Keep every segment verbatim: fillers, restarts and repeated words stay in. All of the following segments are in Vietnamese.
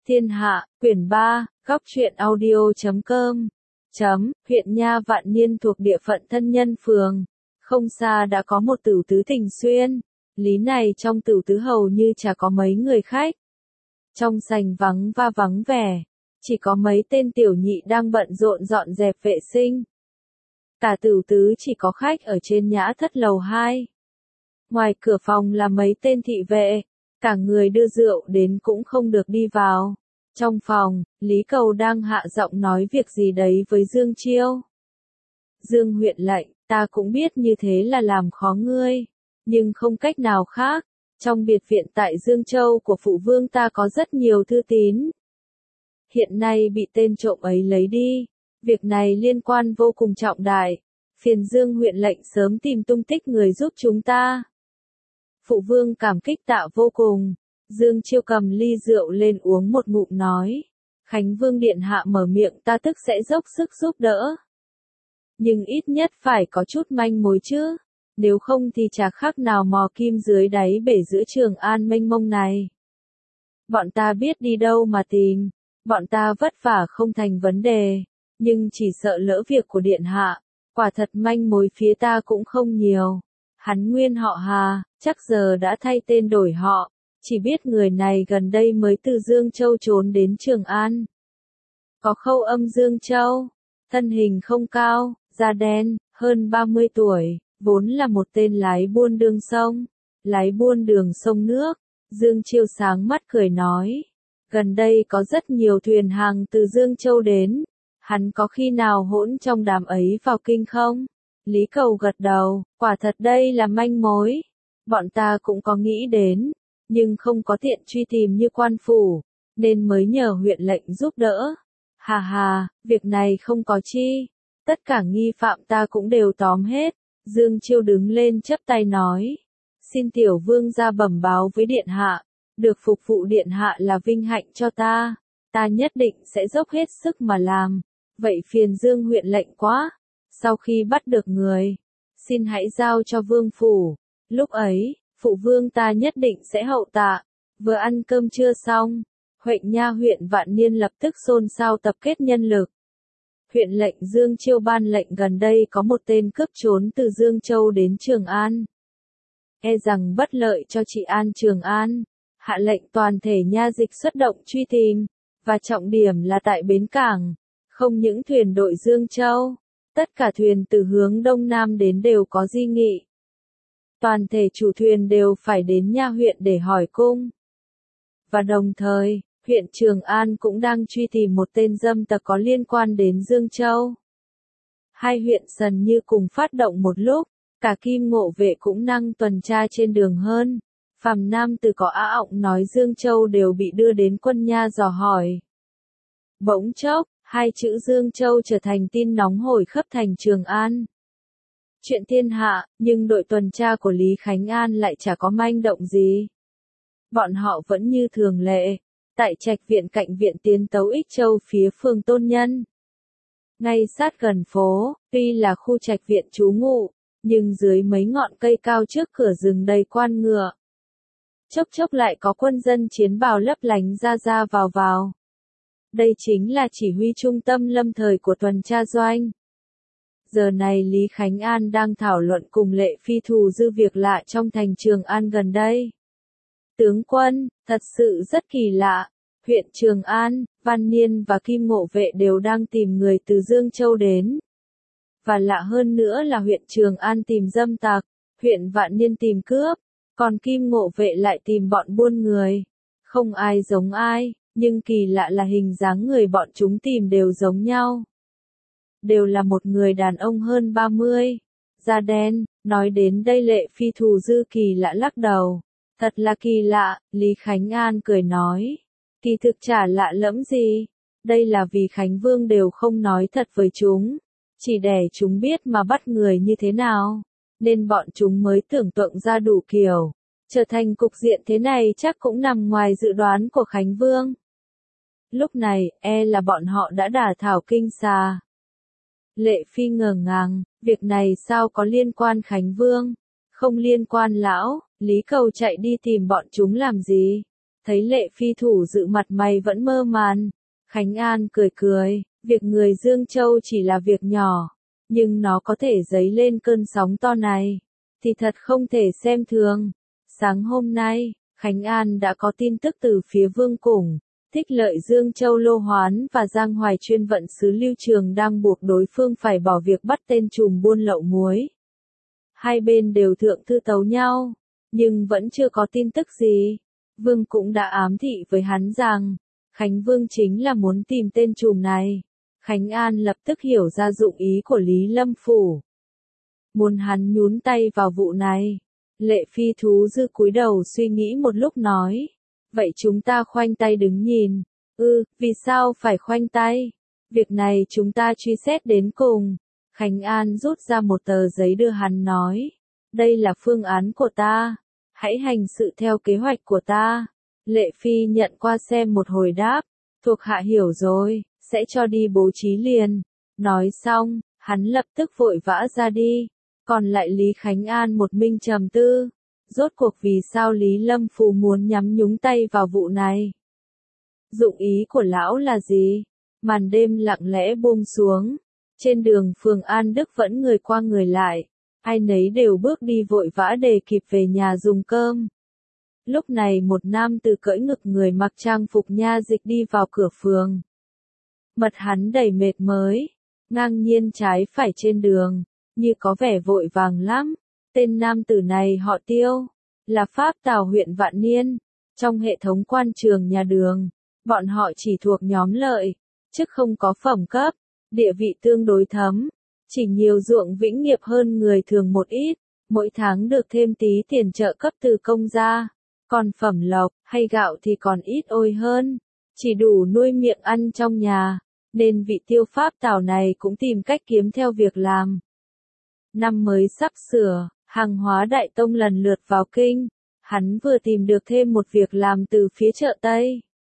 Thiên Hạ, quyển ba, góc truyện audio chấm com, chấm, huyện Nha Vạn Niên thuộc địa phận Thân Nhân Phường. Không xa đã có một tửu tứ Tình Xuyên. Lý này trong tửu tứ hầu như chả có mấy người khách. Trong sành vắng va vắng vẻ, chỉ có mấy tên tiểu nhị đang bận rộn dọn dẹp vệ sinh. Cả tửu tứ chỉ có khách ở trên nhã thất lầu hai. Ngoài cửa phòng là mấy tên thị vệ, cả người đưa rượu đến cũng không được đi vào. Trong phòng, Lý Cầu đang hạ giọng nói việc gì đấy với Dương Chiêu. Dương huyện lệnh, ta cũng biết như thế là làm khó ngươi, nhưng không cách nào khác. Trong biệt viện tại Dương Châu của phụ vương ta có rất nhiều thư tín. Hiện nay bị tên trộm ấy lấy đi, việc này liên quan vô cùng trọng đại. Phiền Dương huyện lệnh sớm tìm tung tích người giúp chúng ta. Phụ vương cảm kích tạ vô cùng. Dương Chiêu cầm ly rượu lên uống một ngụm nói. Khánh Vương điện hạ mở miệng ta tức sẽ dốc sức giúp đỡ. Nhưng ít nhất phải có chút manh mối chứ. Nếu không thì chả khác nào mò kim dưới đáy bể giữa Trường An mênh mông này. Bọn ta biết đi đâu mà tìm. Bọn ta vất vả không thành vấn đề. Nhưng chỉ sợ lỡ việc của điện hạ. Quả thật manh mối phía ta cũng không nhiều. Hắn nguyên họ Hà, chắc giờ đã thay tên đổi họ. Chỉ biết người này gần đây mới từ Dương Châu trốn đến Trường An. Có khâu âm Dương Châu, thân hình không cao, da đen, hơn ba mươi tuổi, vốn là một tên lái buôn đường sông, lái buôn đường sông nước. Dương Chiêu sáng mắt cười nói, gần đây có rất nhiều thuyền hàng từ Dương Châu đến, hắn có khi nào hỗn trong đám ấy vào kinh không? Lý Cầu gật đầu, quả thật đây là manh mối, bọn ta cũng có nghĩ đến. Nhưng không có tiện truy tìm như quan phủ, nên mới nhờ huyện lệnh giúp đỡ. Hà hà, việc này không có chi, tất cả nghi phạm ta cũng đều tóm hết. Dương Chiêu đứng lên chắp tay nói, xin tiểu vương ra bẩm báo với điện hạ, được phục vụ điện hạ là vinh hạnh cho ta, ta nhất định sẽ dốc hết sức mà làm, vậy phiền Dương huyện lệnh quá, sau khi bắt được người, xin hãy giao cho vương phủ, lúc ấy, phụ vương ta nhất định sẽ hậu tạ. Vừa ăn cơm trưa xong, Huệnh Nha huyện Vạn Niên lập tức xôn xao tập kết nhân lực. Huyện lệnh Dương Chiêu ban lệnh gần đây có một tên cướp trốn từ Dương Châu đến Trường An. E rằng bất lợi cho trị an Trường An, hạ lệnh toàn thể nha dịch xuất động truy tìm, và trọng điểm là tại bến cảng, không những thuyền đội Dương Châu, tất cả thuyền từ hướng đông nam đến đều có di nghị. Toàn thể chủ thuyền đều phải đến nha huyện để hỏi cung. Và đồng thời, huyện Trường An cũng đang truy tìm một tên dâm tặc có liên quan đến Dương Châu. Hai huyện sần như cùng phát động một lúc, cả Kim Ngộ Vệ cũng năng tuần tra trên đường hơn. Phàm nam từ có á ọng nói Dương Châu đều bị đưa đến quân nha dò hỏi. Bỗng chốc, hai chữ Dương Châu trở thành tin nóng hổi khắp thành Trường An. Chuyện thiên hạ, nhưng đội tuần tra của Lý Khánh An lại chả có manh động gì. Bọn họ vẫn như thường lệ, tại trạch viện cạnh viện Tiến Tấu Ích Châu phía phường Tôn Nhân. Ngay sát gần phố, tuy là khu trạch viện trú ngụ, nhưng dưới mấy ngọn cây cao trước cửa rừng đầy quan ngựa. Chốc chốc lại có quân dân chiến bào lấp lánh ra ra vào vào. Đây chính là chỉ huy trung tâm lâm thời của tuần tra doanh. Giờ này Lý Khánh An đang thảo luận cùng Lệ Phi Thù dư việc lạ trong thành Trường An gần đây. Tướng quân, thật sự rất kỳ lạ, huyện Trường An, Văn Niên và Kim Ngộ Vệ đều đang tìm người từ Dương Châu đến. Và lạ hơn nữa là huyện Trường An tìm dâm tặc, huyện Vạn Niên tìm cướp, còn Kim Ngộ Vệ lại tìm bọn buôn người. Không ai giống ai, nhưng kỳ lạ là hình dáng người bọn chúng tìm đều giống nhau. Đều là một người đàn ông hơn ba mươi, da đen. Nói đến đây Lệ Phi Thù dư kỳ lạ lắc đầu. Thật là kỳ lạ, Lý Khánh An cười nói. Kỳ thực chả lạ lẫm gì. Đây là vì Khánh Vương đều không nói thật với chúng. Chỉ để chúng biết mà bắt người như thế nào. Nên bọn chúng mới tưởng tượng ra đủ kiểu. Trở thành cục diện thế này chắc cũng nằm ngoài dự đoán của Khánh Vương. Lúc này, e là bọn họ đã đả thảo kinh xà. Lệ Phi ngờ ngàng, việc này sao có liên quan Khánh Vương? Không liên quan lão, Lý Cầu chạy đi tìm bọn chúng làm gì? Thấy Lệ Phi thủ dự mặt mày vẫn mơ màng, Khánh An cười cười, việc người Dương Châu chỉ là việc nhỏ, nhưng nó có thể dấy lên cơn sóng to này, thì thật không thể xem thường. Sáng hôm nay, Khánh An đã có tin tức từ phía Vương Củng, Thích Lợi Dương Châu Lô Hoán và Giang Hoài chuyên vận sứ Lưu Trường đang buộc đối phương phải bỏ việc bắt tên trùm buôn lậu muối. Hai bên đều thượng thư tấu nhau, nhưng vẫn chưa có tin tức gì. Vương cũng đã ám thị với hắn rằng, Khánh Vương chính là muốn tìm tên trùm này. Khánh An lập tức hiểu ra dụng ý của Lý Lâm Phủ. Muốn hắn nhún tay vào vụ này. Lệ Phi thú dư cúi đầu suy nghĩ một lúc nói. Vậy chúng ta khoanh tay đứng nhìn. Ừ, vì sao phải khoanh tay? Việc này chúng ta truy xét đến cùng. Khánh An rút ra một tờ giấy đưa hắn nói. Đây là phương án của ta. Hãy hành sự theo kế hoạch của ta. Lệ Phi nhận qua xem một hồi đáp. Thuộc hạ hiểu rồi, sẽ cho đi bố trí liền. Nói xong, hắn lập tức vội vã ra đi. Còn lại Lý Khánh An một mình trầm tư. Rốt cuộc vì sao Lý Lâm Phù muốn nhắm nhúng tay vào vụ này? Dụng ý của lão là gì? Màn đêm lặng lẽ buông xuống. Trên đường phường An Đức vẫn người qua người lại. Ai nấy đều bước đi vội vã để kịp về nhà dùng cơm. Lúc này một nam tử cưỡi ngực người mặc trang phục nha dịch đi vào cửa phường. Mặt hắn đầy mệt mới, ngang nhiên trái phải trên đường, như có vẻ vội vàng lắm. Tên nam tử này họ Tiêu, là Pháp Tào huyện Vạn Niên. Trong hệ thống quan trường nhà đường, bọn họ chỉ thuộc nhóm lợi, chứ không có phẩm cấp, địa vị tương đối thấm. Chỉ nhiều ruộng vĩnh nghiệp hơn người thường một ít, mỗi tháng được thêm tí tiền trợ cấp từ công gia. Còn phẩm lộc, hay gạo thì còn ít ôi hơn, chỉ đủ nuôi miệng ăn trong nhà, nên vị Tiêu Pháp Tào này cũng tìm cách kiếm theo việc làm. Năm mới sắp sửa, hàng hóa Đại Tông lần lượt vào kinh, hắn vừa tìm được thêm một việc làm từ phía chợ Tây.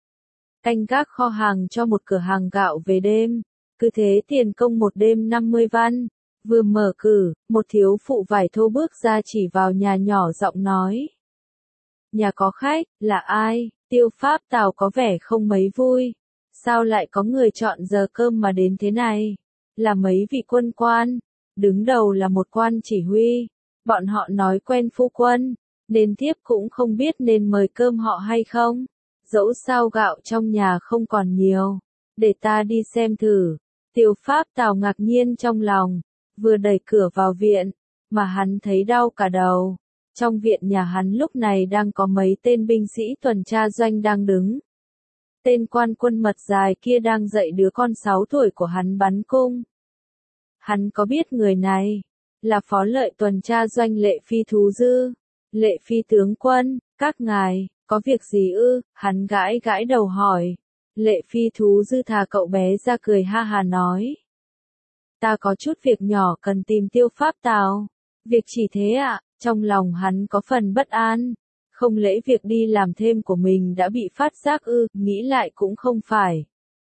Canh gác kho hàng cho một cửa hàng gạo về đêm, cứ thế tiền công một đêm năm mươi văn. Vừa mở cửa, một thiếu phụ vải thô bước ra chỉ vào nhà nhỏ giọng nói. Nhà có khách, là ai? Tiêu Pháp Tào có vẻ không mấy vui. Sao lại có người chọn giờ cơm mà đến thế này? Là mấy vị quân quan. Đứng đầu là một quan chỉ huy. Bọn họ nói quen phu quân, nên thiếp cũng không biết nên mời cơm họ hay không. Dẫu sao gạo trong nhà không còn nhiều. Để ta đi xem thử. Tiêu Pháp Tào ngạc nhiên trong lòng. Vừa đẩy cửa vào viện, mà hắn thấy đau cả đầu. Trong viện nhà hắn lúc này đang có mấy tên binh sĩ tuần tra doanh đang đứng. Tên quan quân mật dài kia đang dạy đứa con sáu tuổi của hắn bắn cung. Hắn có biết người này, là phó lợi tuần tra doanh Lệ Phi thú dư. Lệ Phi tướng quân, các ngài, có việc gì ư? Hắn gãi gãi đầu hỏi. Lệ Phi thú dư thà cậu bé ra cười ha hà nói. Ta có chút việc nhỏ cần tìm Tiêu Pháp Tào. Việc chỉ thế ạ, à? Trong lòng hắn có phần bất an. Không lẽ việc đi làm thêm của mình đã bị phát giác ư? Nghĩ lại cũng không phải.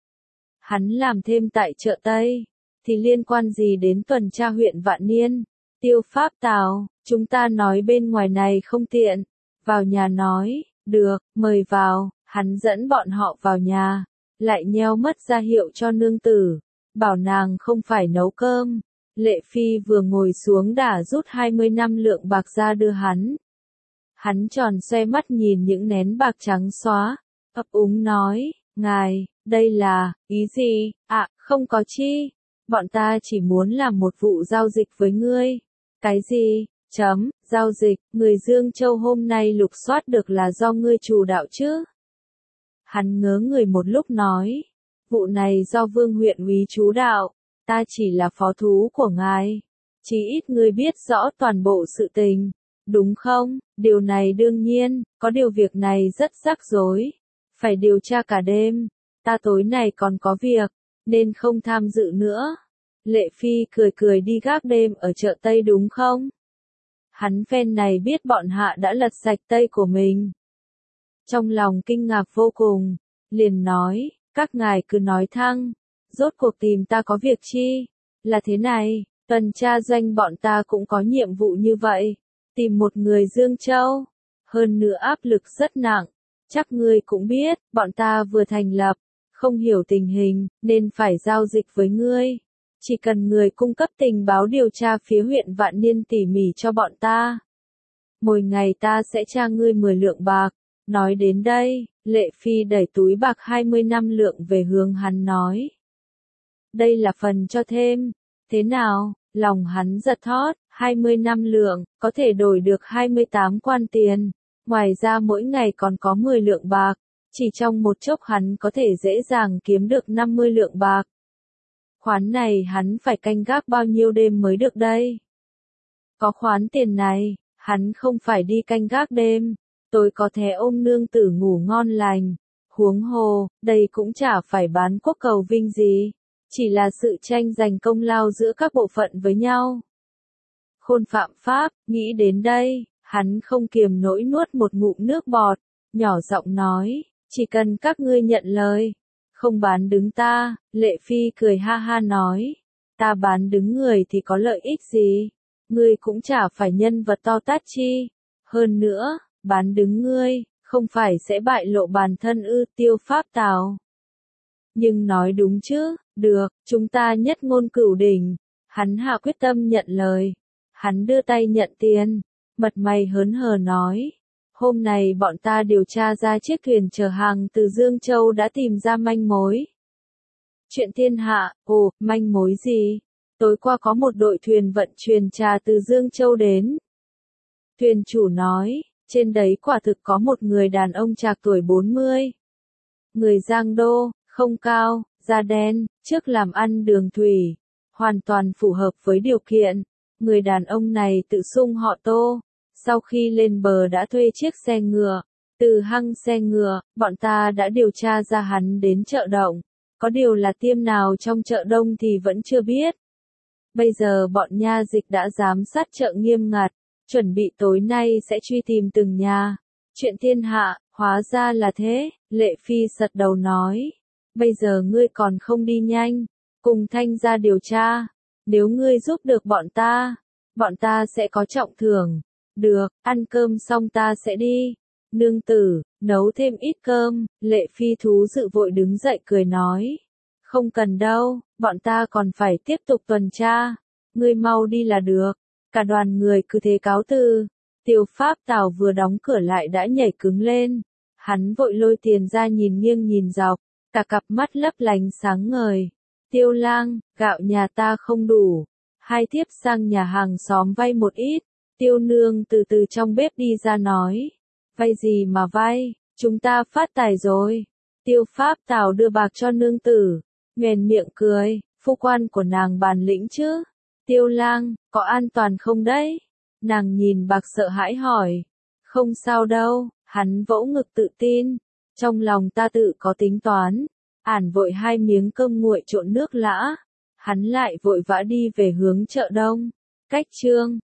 Hắn làm thêm tại chợ Tây, thì liên quan gì đến tuần tra huyện Vạn Niên? Tiêu Pháp Tào, chúng ta nói bên ngoài này không tiện. Vào nhà nói, được, mời vào. Hắn dẫn bọn họ vào nhà, lại nheo mắt ra hiệu cho nương tử, bảo nàng không phải nấu cơm. Lệ Phi vừa ngồi xuống đã rút hai mươi năm lượng bạc ra đưa hắn. Hắn tròn xoe mắt nhìn những nén bạc trắng xóa, ấp úng nói, ngài, đây là, ý gì? À, không có chi. Bọn ta chỉ muốn làm một vụ giao dịch với ngươi. Cái gì? Chấm, giao dịch, người Dương Châu hôm nay lục soát được là do ngươi chủ đạo chứ? Hắn ngớ người một lúc nói, vụ này do Vương huyện úy chú đạo, ta chỉ là phó thú của ngài. Chỉ ít ngươi biết rõ toàn bộ sự tình, đúng không? Điều này đương nhiên, có điều việc này rất rắc rối, phải điều tra cả đêm, ta tối này còn có việc, nên không tham dự nữa. Lệ Phi cười cười đi gác đêm ở chợ Tây đúng không? Hắn phen này biết bọn hạ đã lật sạch Tây của mình. Trong lòng kinh ngạc vô cùng, liền nói, các ngài cứ nói thăng, rốt cuộc tìm ta có việc chi? Là thế này, tuần tra doanh bọn ta cũng có nhiệm vụ như vậy, tìm một người Dương Châu, hơn nữa áp lực rất nặng, chắc ngươi cũng biết, bọn ta vừa thành lập, không hiểu tình hình, nên phải giao dịch với ngươi. Chỉ cần người cung cấp tình báo điều tra phía huyện Vạn Niên tỉ mỉ cho bọn ta. Mỗi ngày ta sẽ tra ngươi mười lượng bạc. Nói đến đây, Lệ Phi đẩy túi bạc hai mươi năm lượng về hướng hắn nói. Đây là phần cho thêm. Thế nào, lòng hắn giật thót, hai mươi năm lượng, có thể đổi được hai mươi tám quan tiền. Ngoài ra mỗi ngày còn có mười lượng bạc. Chỉ trong một chốc hắn có thể dễ dàng kiếm được năm mươi lượng bạc. Khoán này hắn phải canh gác bao nhiêu đêm mới được đây? Có khoán tiền này, hắn không phải đi canh gác đêm. Tôi có thể ôm nương tử ngủ ngon lành. Huống hồ, đây cũng chả phải bán quốc cầu vinh gì. Chỉ là sự tranh giành công lao giữa các bộ phận với nhau. Khôn Phạm Pháp, nghĩ đến đây, hắn không kiềm nổi nuốt một ngụm nước bọt, nhỏ giọng nói, chỉ cần các ngươi nhận lời, không bán đứng ta. Lệ Phi cười ha ha nói, ta bán đứng người thì có lợi ích gì, ngươi cũng chả phải nhân vật to tát chi, hơn nữa, bán đứng ngươi, không phải sẽ bại lộ bản thân ư? Tiêu Pháp Tào. Nhưng nói đúng chứ, được, chúng ta nhất ngôn cửu đỉnh. Hắn hạ quyết tâm nhận lời. Hắn đưa tay nhận tiền, mặt mày hớn hở nói. Hôm nay bọn ta điều tra ra chiếc thuyền chở hàng từ Dương Châu đã tìm ra manh mối. Chuyện thiên hạ, ồ, manh mối gì? Tối qua có một đội thuyền vận chuyển trà từ Dương Châu đến. Thuyền chủ nói, trên đấy quả thực có một người đàn ông trạc tuổi bốn mươi. Người Giang Đô, không cao, da đen, trước làm ăn đường thủy, hoàn toàn phù hợp với điều kiện. Người đàn ông này tự xưng họ Tô, sau khi lên bờ đã thuê chiếc xe ngựa. Từ hăng xe ngựa, bọn ta đã điều tra ra hắn đến chợ Động. Có điều là tiệm nào trong chợ Đông thì vẫn chưa biết. Bây giờ bọn nha dịch đã giám sát chợ nghiêm ngặt, chuẩn bị tối nay sẽ truy tìm từng nhà. Chuyện thiên hạ, hóa ra là thế. Lệ Phi sật đầu nói. Bây giờ ngươi còn không đi nhanh, cùng Thanh gia điều tra. Nếu ngươi giúp được bọn ta, bọn ta sẽ có trọng thưởng. Được, ăn cơm xong ta sẽ đi. Nương tử, nấu thêm ít cơm. Lệ Phi thú dự vội đứng dậy cười nói. Không cần đâu, bọn ta còn phải tiếp tục tuần tra. Ngươi mau đi là được. Cả đoàn người cứ thế cáo từ. Tiêu Pháp Tào vừa đóng cửa lại đã nhảy cứng lên. Hắn vội lôi tiền ra nhìn nghiêng nhìn dọc, cả cặp mắt lấp lánh sáng ngời. Tiêu lang, gạo nhà ta không đủ. Hai thiếp sang nhà hàng xóm vay một ít. Tiêu nương từ từ trong bếp đi ra nói. Vay gì mà vay, chúng ta phát tài rồi. Tiêu Pháp Tào đưa bạc cho nương tử. Nhoẻn miệng cười, phu quan của nàng bản lĩnh chứ. Tiêu lang, có an toàn không đấy? Nàng nhìn bạc sợ hãi hỏi. Không sao đâu, hắn vỗ ngực tự tin. Trong lòng ta tự có tính toán. Ản vội hai miếng cơm nguội trộn nước lã. Hắn lại vội vã đi về hướng chợ Đông. Cách chương